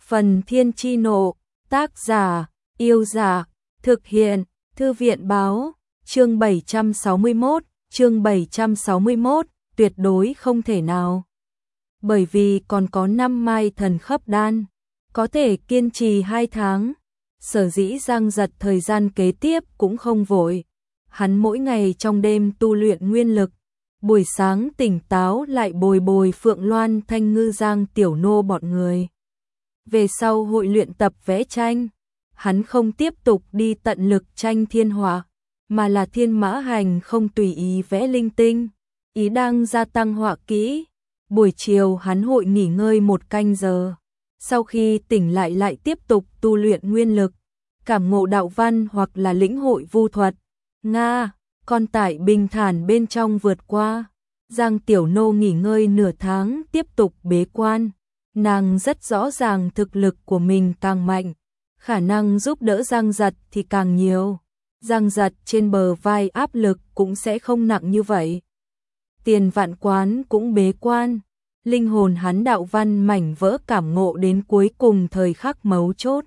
Phần Thiên Chi Nộ, tác giả, Yêu Giả, thực hiện, Thư viện Báo, chương 761, tuyệt đối không thể nào. Bởi vì còn có 5 mai thần khấp đan, có thể kiên trì 2 tháng, sở dĩ Giang Giật thời gian kế tiếp cũng không vội. Hắn mỗi ngày trong đêm tu luyện nguyên lực, buổi sáng tỉnh táo lại bồi bồi Phượng Loan Thanh Ngư Giang Tiểu Nô bọn người. Về sau hội luyện tập vẽ tranh, hắn không tiếp tục đi tận lực tranh thiên họa, mà là thiên mã hành không tùy ý vẽ linh tinh, ý đang gia tăng họa kỹ. Buổi chiều hắn hội nghỉ ngơi 1 canh giờ, sau khi tỉnh lại tiếp tục tu luyện nguyên lực, cảm ngộ đạo văn hoặc là lĩnh hội vu thuật. Nga, con tải bình thản bên trong vượt qua, Giang Tiểu Nô nghỉ ngơi nửa tháng tiếp tục bế quan. Nàng rất rõ ràng thực lực của mình càng mạnh, khả năng giúp đỡ Giang Giật thì càng nhiều. Giang Giật trên bờ vai áp lực cũng sẽ không nặng như vậy. Tiền Vạn Quán cũng bế quan, linh hồn hắn đạo văn mảnh vỡ cảm ngộ đến cuối cùng thời khắc mấu chốt.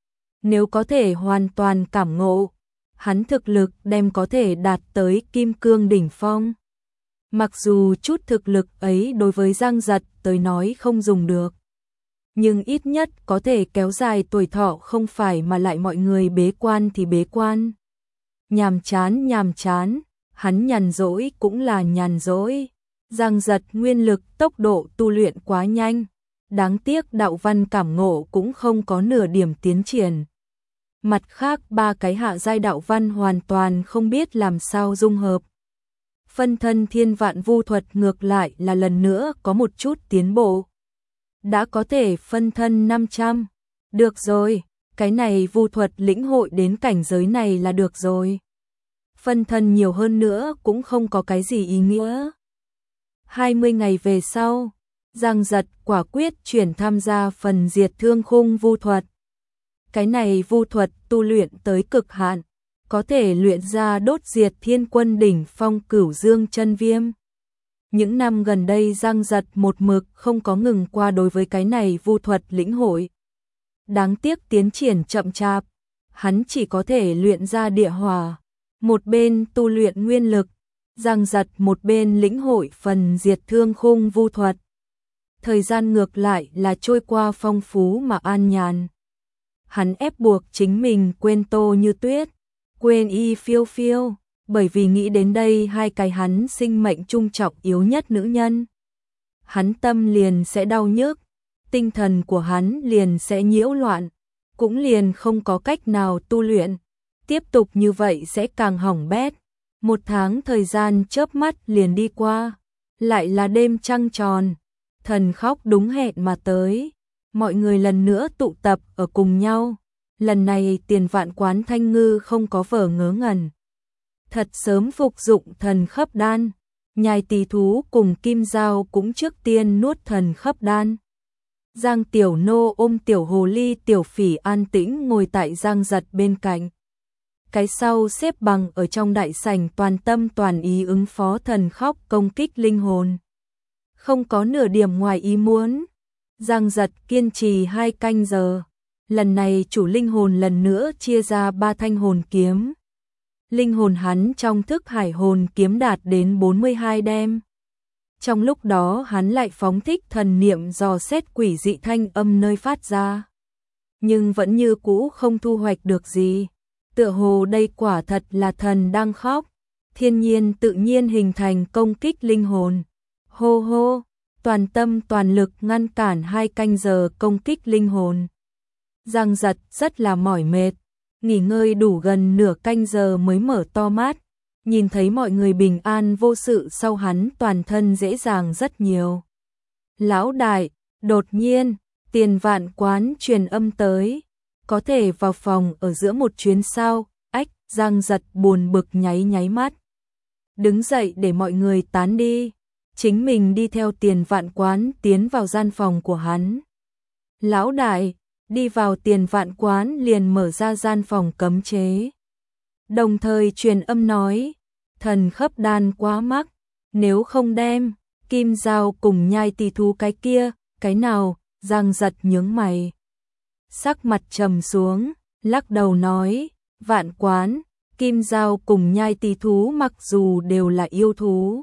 Nếu có thể hoàn toàn cảm ngộ, hắn thực lực đem có thể đạt tới kim cương đỉnh phong. Mặc dù chút thực lực ấy đối với Giang Giật tới nói không dùng được, nhưng ít nhất có thể kéo dài tuổi thọ không phải mà lại mọi người bế quan thì bế quan. Nhàm chán, hắn nhàn rỗi cũng là nhàn rỗi. Giang Giật nguyên lực tốc độ tu luyện quá nhanh, đáng tiếc đạo văn cảm ngộ cũng không có nửa điểm tiến triển. Mặt khác 3 cái hạ giai đạo văn hoàn toàn không biết làm sao dung hợp. Phân thân thiên vạn vu thuật ngược lại là lần nữa có một chút tiến bộ. Đã có thể phân thân 500. Được rồi, cái này vu thuật lĩnh hội đến cảnh giới này là được rồi. Phân thân nhiều hơn nữa cũng không có cái gì ý nghĩa. 20 ngày về sau, Giang Giật quả quyết chuyển tham gia phần diệt thương khung vu thuật. Cái này vu thuật tu luyện tới cực hạn, có thể luyện ra đốt diệt thiên quân đỉnh phong Cửu Dương chân viêm. Những năm gần đây Giang Giật một mực không có ngừng qua đối với cái này vu thuật lĩnh hội. Đáng tiếc tiến triển chậm chạp, hắn chỉ có thể luyện ra địa hỏa, một bên tu luyện nguyên lực, Giang Giật một bên lĩnh hội phần diệt thương khung vu thuật. Thời gian ngược lại là trôi qua phong phú mà an nhàn. Hắn ép buộc chính mình quên Tô Như Tuyết, quên Y Phiêu Phiêu, bởi vì nghĩ đến đây 2 cái hắn sinh mệnh trung trọng yếu nhất nữ nhân. Hắn tâm liền sẽ đau nhức, tinh thần của hắn liền sẽ nhiễu loạn, cũng liền không có cách nào tu luyện. Tiếp tục như vậy sẽ càng hỏng bét. 1 tháng thời gian chớp mắt liền đi qua, lại là đêm trăng tròn, thần khóc đúng hẹn mà tới. Mọi người lần nữa tụ tập ở cùng nhau. Lần này Tiền Vạn Quán Thanh Ngư không có vờ ngớ ngẩn. Thật sớm phục dụng thần khấp đan, Nhai Tỳ Thú cùng Kim Giao cũng trước tiên nuốt thần khấp đan. Giang Tiểu Nô ôm Tiểu Hồ Ly Tiểu Phỉ an tĩnh ngồi tại Giang Giật bên cạnh. Cái sau xếp bằng ở trong đại sảnh toàn tâm toàn ý ứng phó thần khóc công kích linh hồn. Không có nửa điểm ngoài ý muốn. Giang Giật kiên trì 2 canh giờ. Lần này chủ linh hồn lần nữa chia ra 3 thanh hồn kiếm. Linh hồn hắn trong thức hải hồn kiếm đạt đến 42 đem. Trong lúc đó hắn lại phóng thích thần niệm dò xét quỷ dị thanh âm nơi phát ra. Nhưng vẫn như cũ không thu hoạch được gì. Tựa hồ đây quả thật là thần đang khóc. Thiên nhiên tự nhiên hình thành công kích linh hồn. Hô hô, toàn tâm toàn lực ngăn cản 2 canh giờ công kích linh hồn. Giang Giật rất là mỏi mệt, nghỉ ngơi đủ gần nửa canh giờ mới mở to mắt, nhìn thấy mọi người bình an vô sự sau hắn toàn thân dễ dàng rất nhiều. Lão đại, đột nhiên, Tiền Vạn Quán truyền âm tới, có thể vào phòng ở giữa một chuyến sao? Ách, Giang Giật buồn bực nháy mắt. Đứng dậy để mọi người tán đi, chính mình đi theo Tiền Vạn Quán tiến vào gian phòng của hắn. Lão đại, đi vào Tiền Vạn Quán liền mở ra gian phòng cấm chế. Đồng thời truyền âm nói, thần khấp đan quá mắc, nếu không đem, Kim Giao cùng Nhai Tỳ Thú cái kia, cái nào? Giang Giật nhướng mày. sắc mặt trầm xuống, lắc đầu nói, Vạn Quán, Kim Dao cùng Nhai Tỳ thú mặc dù đều là yêu thú,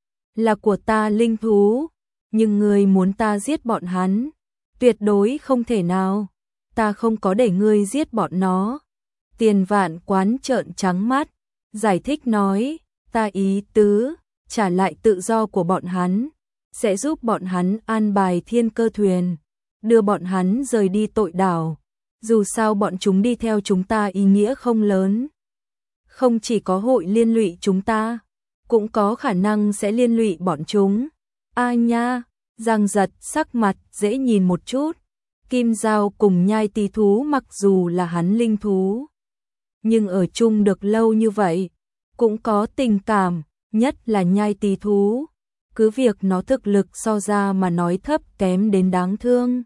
là của ta linh thú, nhưng ngươi muốn ta giết bọn hắn, tuyệt đối không thể nào, ta không có để ngươi giết bọn nó. Tiền Vạn Quán trợn trắng mắt, giải thích nói, ta ý tứ, trả lại tự do của bọn hắn, sẽ giúp bọn hắn an bài thiên cơ thuyền, đưa bọn hắn rời đi tội đảo. Dù sao bọn chúng đi theo chúng ta ý nghĩa không lớn. Không chỉ có hội liên lụy chúng ta, cũng có khả năng sẽ liên lụy bọn chúng. A nha, Giang Giật sắc mặt dễ nhìn một chút. Kim Dao cùng Nhai Tỳ thú mặc dù là hắn linh thú, nhưng ở chung được lâu như vậy, cũng có tình cảm, nhất là Nhai Tỳ thú. Cứ việc nó thực lực so ra mà nói thấp kém đến đáng thương,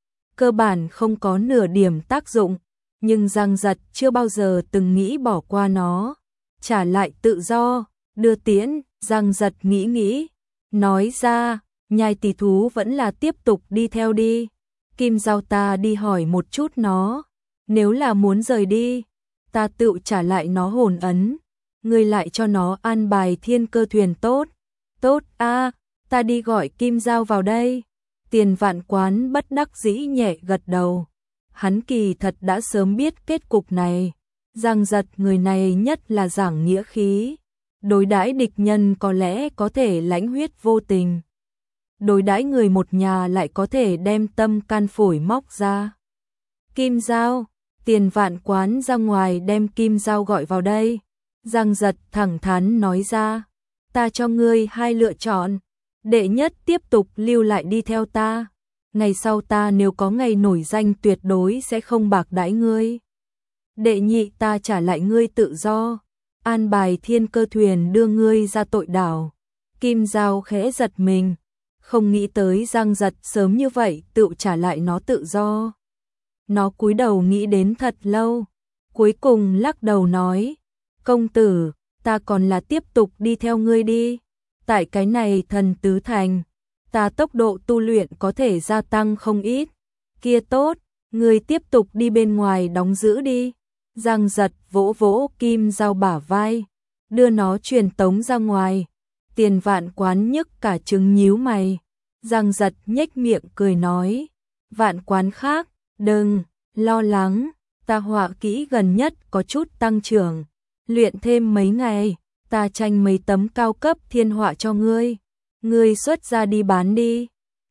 cơ bản không có nửa điểm tác dụng, nhưng Giang Giật chưa bao giờ từng nghĩ bỏ qua nó, trả lại tự do, đưa tiễn. Giang Giật nghĩ, nói ra, Nhai Tỳ thú vẫn là tiếp tục đi theo đi. Kim Dao ta đi hỏi một chút nó, nếu là muốn rời đi, ta tự trả lại nó hồn ấn, ngươi lại cho nó an bài thiên cơ thuyền tốt. Tốt a, ta đi gọi Kim Dao vào đây. Tiền Vạn Quán bất đắc dĩ nhẹ gật đầu. Hắn kỳ thật đã sớm biết kết cục này. Giang Giật người này nhất là giảng nghĩa khí. Đối đãi địch nhân có lẽ có thể lãnh huyết vô tình. Đối đãi người một nhà lại có thể đem tâm can phổi móc ra. Kim Dao, Tiền Vạn Quán ra ngoài đem Kim Dao gọi vào đây. Giang Giật thẳng thắn nói ra, ta cho ngươi hai lựa chọn. Đệ nhất, tiếp tục lưu lại đi theo ta. Ngày sau ta nếu có ngày nổi danh tuyệt đối sẽ không bạc đãi ngươi. Đệ nhị, ta trả lại ngươi tự do, an bài thiên cơ thuyền đưa ngươi ra tội đảo. Kim Dao khẽ giật mình, không nghĩ tới Giang Giật sớm như vậy tự trả lại nó tự do. Nó cúi đầu nghĩ đến thật lâu, cuối cùng lắc đầu nói, công tử, ta còn là tiếp tục đi theo ngươi đi. Tại cái này Thần Tứ Thành, ta tốc độ tu luyện có thể gia tăng không ít. Kia tốt, ngươi tiếp tục đi bên ngoài đóng giữ đi. Giang Giật vỗ vỗ Kim Dao bả vai, đưa nó truyền tống ra ngoài. Tiền Vạn Quán nhức cả trứng nhíu mày. Giang Giật nhếch miệng cười nói, Vạn Quán khác, đừng lo lắng, ta họa kỹ gần nhất có chút tăng trưởng, luyện thêm mấy ngày, ta tranh mấy tấm cao cấp thiên họa cho ngươi, ngươi xuất ra đi bán đi.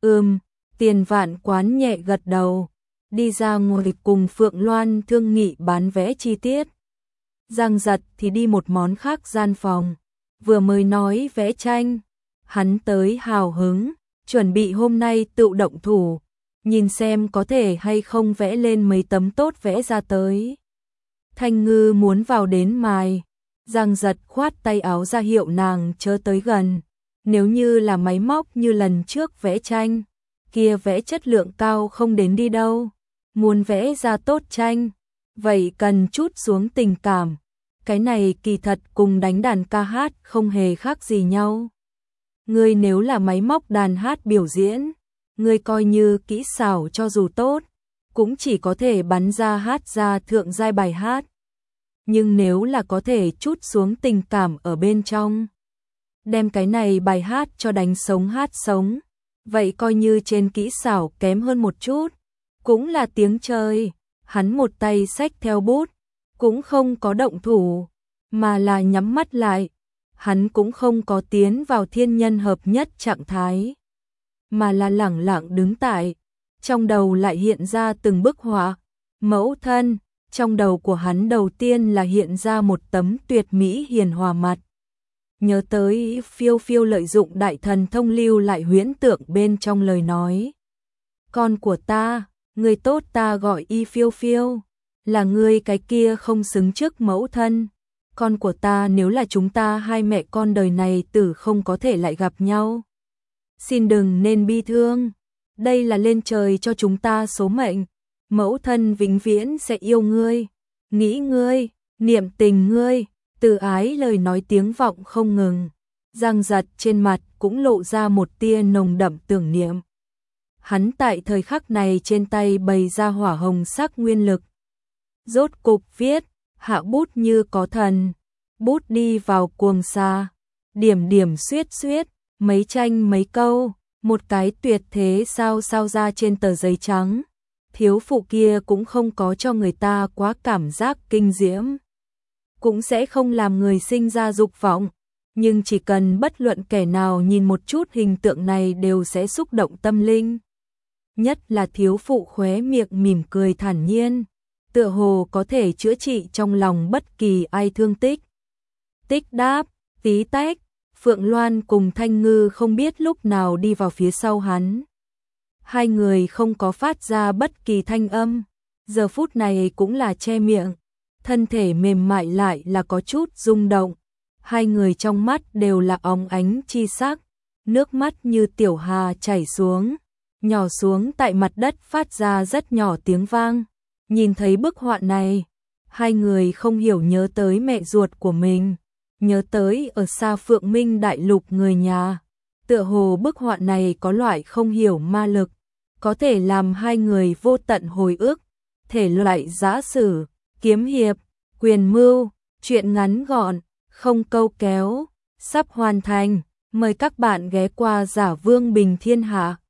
Tiền Vạn Quán nhẹ gật đầu, đi ra ngồi cùng Phượng Loan thương nghị bán vẽ chi tiết. Giang Giật thì đi một món khác gian phòng, vừa mới nói vẽ tranh, hắn tới hào hứng, chuẩn bị hôm nay tự động thủ, nhìn xem có thể hay không vẽ lên mấy tấm tốt vẽ ra tới. Thanh Ngư muốn vào đến mài, Giang Giật khoát tay áo ra hiệu nàng chớ tới gần. Nếu như là máy móc như lần trước vẽ tranh, kia vẽ chất lượng cao không đến đi đâu. Muốn vẽ ra tốt tranh, vậy cần chút xuống tình cảm. Cái này kỳ thật cùng đánh đàn ca hát không hề khác gì nhau. Ngươi nếu là máy móc đàn hát biểu diễn, ngươi coi như kỹ xảo cho dù tốt, cũng chỉ có thể bắn ra hát ra thượng giai bài hát. Nhưng nếu là có thể chút xuống tình cảm ở bên trong, đem cái này bài hát cho đánh sống hát sống, vậy coi như trên kỹ xảo kém hơn một chút, cũng là tiếng chơi. Hắn một tay xách theo bút, cũng không có động thủ, mà là nhắm mắt lại. Hắn cũng không có tiến vào thiên nhân hợp nhất trạng thái, mà là lẳng lặng đứng tại, trong đầu lại hiện ra từng bức họa. Mẫu thân, trong đầu của hắn đầu tiên là hiện ra một tấm tuyệt mỹ hiền hòa mặt. Nhớ tới Phiêu Phiêu lợi dụng đại thần thông lưu lại huyễn tượng bên trong lời nói. Con của ta, người tốt ta gọi y Phiêu Phiêu, là ngươi cái kia không xứng trước mẫu thân. Con của ta, nếu là chúng ta hai mẹ con đời này tử không có thể lại gặp nhau, xin đừng nên bi thương, đây là lên trời cho chúng ta số mệnh. Mẫu thân vĩnh viễn sẽ yêu ngươi, nghĩ ngươi, niệm tình ngươi. Từ ái lời nói tiếng vọng không ngừng. Giang Giật trên mặt cũng lộ ra một tia nồng đậm tưởng niệm. hắn tại thời khắc này trên tay bày ra hỏa hồng sắc nguyên lực. Rốt cục viết, hạ bút như có thần, bút đi vào cuồng xa, điểm điểm xuyết xuyết, mấy tranh mấy câu, một cái tuyệt thế sao sao ra trên tờ giấy trắng. Thiếu phụ kia cũng không có cho người ta quá cảm giác kinh diễm, cũng sẽ không làm người sinh ra dục vọng, nhưng chỉ cần bất luận kẻ nào nhìn một chút hình tượng này đều sẽ xúc động tâm linh. Nhất là thiếu phụ khóe miệng mỉm cười thản nhiên, tựa hồ có thể chữa trị trong lòng bất kỳ ai thương tích. Tích đáp, tí tách, Phượng Loan cùng Thanh Ngư không biết lúc nào đi vào phía sau hắn. Hai người không có phát ra bất kỳ thanh âm, giờ phút này cũng là che miệng, thân thể mềm mại lại là có chút rung động. Hai người trong mắt đều là óng ánh chi sắc, nước mắt như tiểu hà chảy xuống, nhỏ xuống tại mặt đất phát ra rất nhỏ tiếng vang. Nhìn thấy bức họa này, hai người không hiểu nhớ tới mẹ ruột của mình, nhớ tới ở xa Phượng Minh đại lục người nhà. Tựa hồ bức họa này có loại không hiểu ma lực, có thể làm hai người vô tận hồi ức, thể loại giã sử, kiếm hiệp, quyền mưu, truyện ngắn gọn, không câu kéo, sắp hoàn thành. Mời các bạn ghé qua Giả Vương Bình Thiên Hạ.